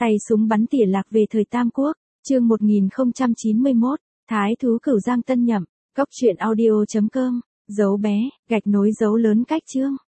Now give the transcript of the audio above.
Tay súng bắn tỉa lạc về thời Tam Quốc, chương 1091, Thái thú Cửu Giang tân nhậm, cốc truyện audio.com, dấu bé, gạch nối dấu lớn cách chương.